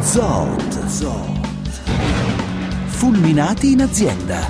Zoot. Fulminati in azienda.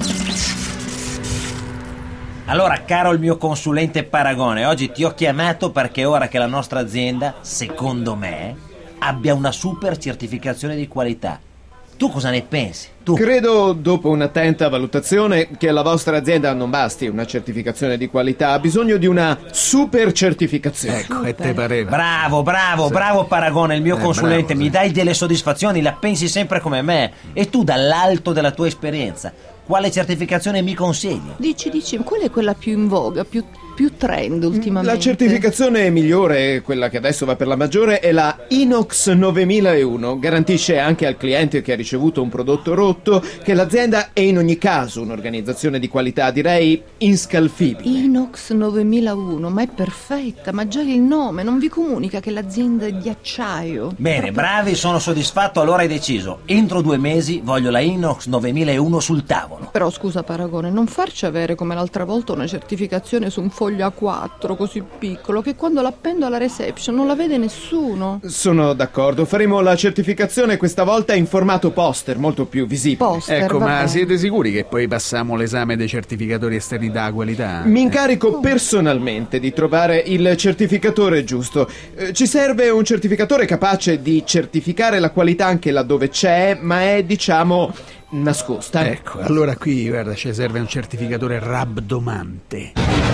Allora, caro il mio consulente Paragone, oggi ti ho chiamato perché è ora che la nostra azienda, secondo me, abbia una super certificazione di qualità. Tu cosa ne pensi? Tu? Credo, dopo un'attenta valutazione, che alla vostra azienda non basti una certificazione di qualità, ha bisogno di una super certificazione. Ecco, e te pareva. Bravo Paragone, il mio consulente, bravo, mi dai delle soddisfazioni, la pensi sempre come me. E tu, dall'alto della tua esperienza, quale certificazione mi consigli? Dici, qual è quella più in voga, più trend ultimamente? La certificazione migliore, quella che adesso va per la maggiore, è la Inox 9001. Garantisce anche al cliente che ha ricevuto un prodotto rotto che l'azienda è in ogni caso un'organizzazione di qualità, direi inscalfibile. Inox 9001, ma è perfetta, ma già il nome non vi comunica che l'azienda è di acciaio. Bene, bravi, sono soddisfatto, allora hai deciso. Entro 2 mesi voglio la Inox 9001 sul tavolo. Però scusa Paragone, non farci avere come l'altra volta una certificazione su un foglio A4 così piccolo che quando l'appendo alla reception non la vede nessuno. Sono d'accordo, faremo la certificazione questa volta in formato poster, molto più visibile. Poster, Ecco, ma vabbè. siete sicuri che poi passiamo l'esame dei certificatori esterni da qualità? Mi incarico personalmente di trovare il certificatore giusto. Ci serve un certificatore capace di certificare la qualità anche laddove c'è, ma è, diciamo, nascosta. Ecco, allora qui, guarda, ci serve un certificatore rabdomante.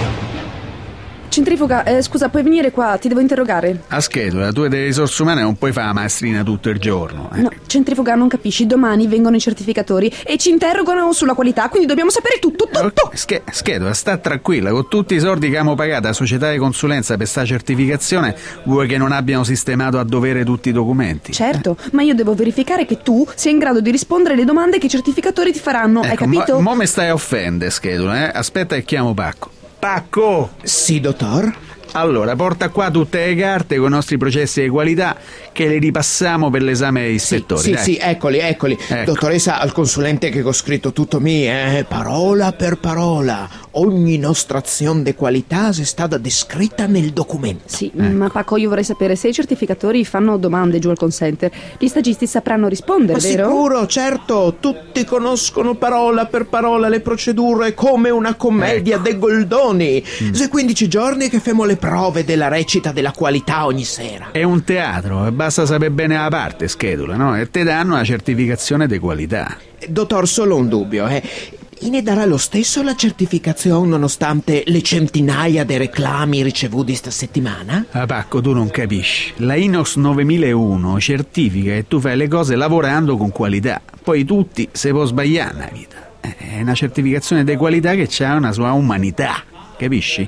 Centrifuga, scusa, puoi venire qua, ti devo interrogare. A schedula, tu delle risorse umane non puoi fare la maestrina tutto il giorno. No, Centrifuga, non capisci, domani vengono i certificatori e ci interrogano sulla qualità, quindi dobbiamo sapere tutto. Schedula, sta tranquilla, con tutti i soldi che abbiamo pagato a società di consulenza per sta certificazione, vuoi che non abbiano sistemato a dovere tutti i documenti? Certo, ma io devo verificare che tu sia in grado di rispondere alle domande che i certificatori ti faranno, hai Ecco, capito? mo mi stai a offendere, schedula, Aspetta che chiamo Pacco. Pacco! Sì, dottor? Allora, porta qua tutte le carte con i nostri processi di qualità che le ripassiamo per l'esame degli ispettori. Sì, dai. sì, eccoli. Ecco. Dottoressa, al consulente che ho scritto tutto parola per parola. Ogni nostra azione di qualità è stata descritta nel documento. Sì, ma Paco, io vorrei sapere se i certificatori fanno domande giù al call center. Gli stagisti sapranno rispondere, Ma vero? sicuro, certo, tutti conoscono parola per parola le procedure come una commedia dei Goldoni. Se 15 giorni che femo le prove della recita della qualità ogni sera. È un teatro, e basta sapere bene la parte, schedula, no? E te danno una certificazione di qualità. Dottor, solo un dubbio, Ne darà lo stesso la certificazione nonostante le centinaia di reclami ricevuti sta settimana? Pacco, tu non capisci. La Inox 9001 certifica che tu fai le cose lavorando con qualità. Poi tutti se può sbagliare nella vita. È una certificazione di qualità che ha una sua umanità, capisci?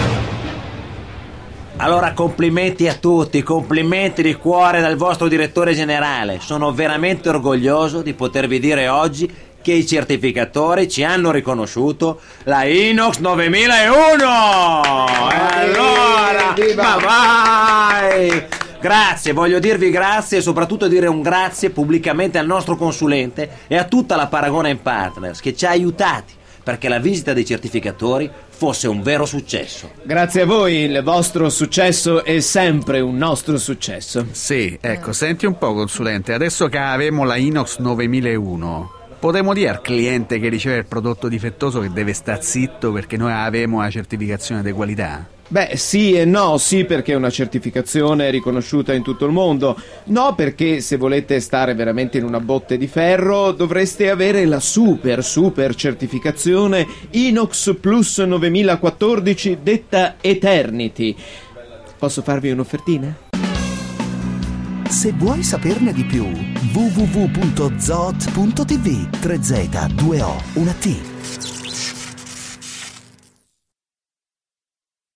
Allora complimenti a tutti, complimenti di cuore dal vostro direttore generale. Sono veramente orgoglioso di potervi dire oggi che i certificatori ci hanno riconosciuto la Inox 9001! Allora, viva! ma vai! Grazie, voglio dirvi grazie e soprattutto dire un grazie pubblicamente al nostro consulente e a tutta la Paragone Partners che ci ha aiutati perché la visita dei certificatori fosse un vero successo. Grazie a voi, il vostro successo è sempre un nostro successo. Sì, ecco, senti un po', consulente, adesso che avemo la Inox 9001, potremmo dire al cliente che riceve il prodotto difettoso che deve stare zitto perché noi avemo la certificazione di qualità? Beh, sì e no. Sì, perché è una certificazione riconosciuta in tutto il mondo. No, perché se volete stare veramente in una botte di ferro dovreste avere la super certificazione Inox Plus 9014, detta Eternity. Posso farvi un'offertina? Se vuoi saperne di più, www.zoot.tv 3Z2O 1T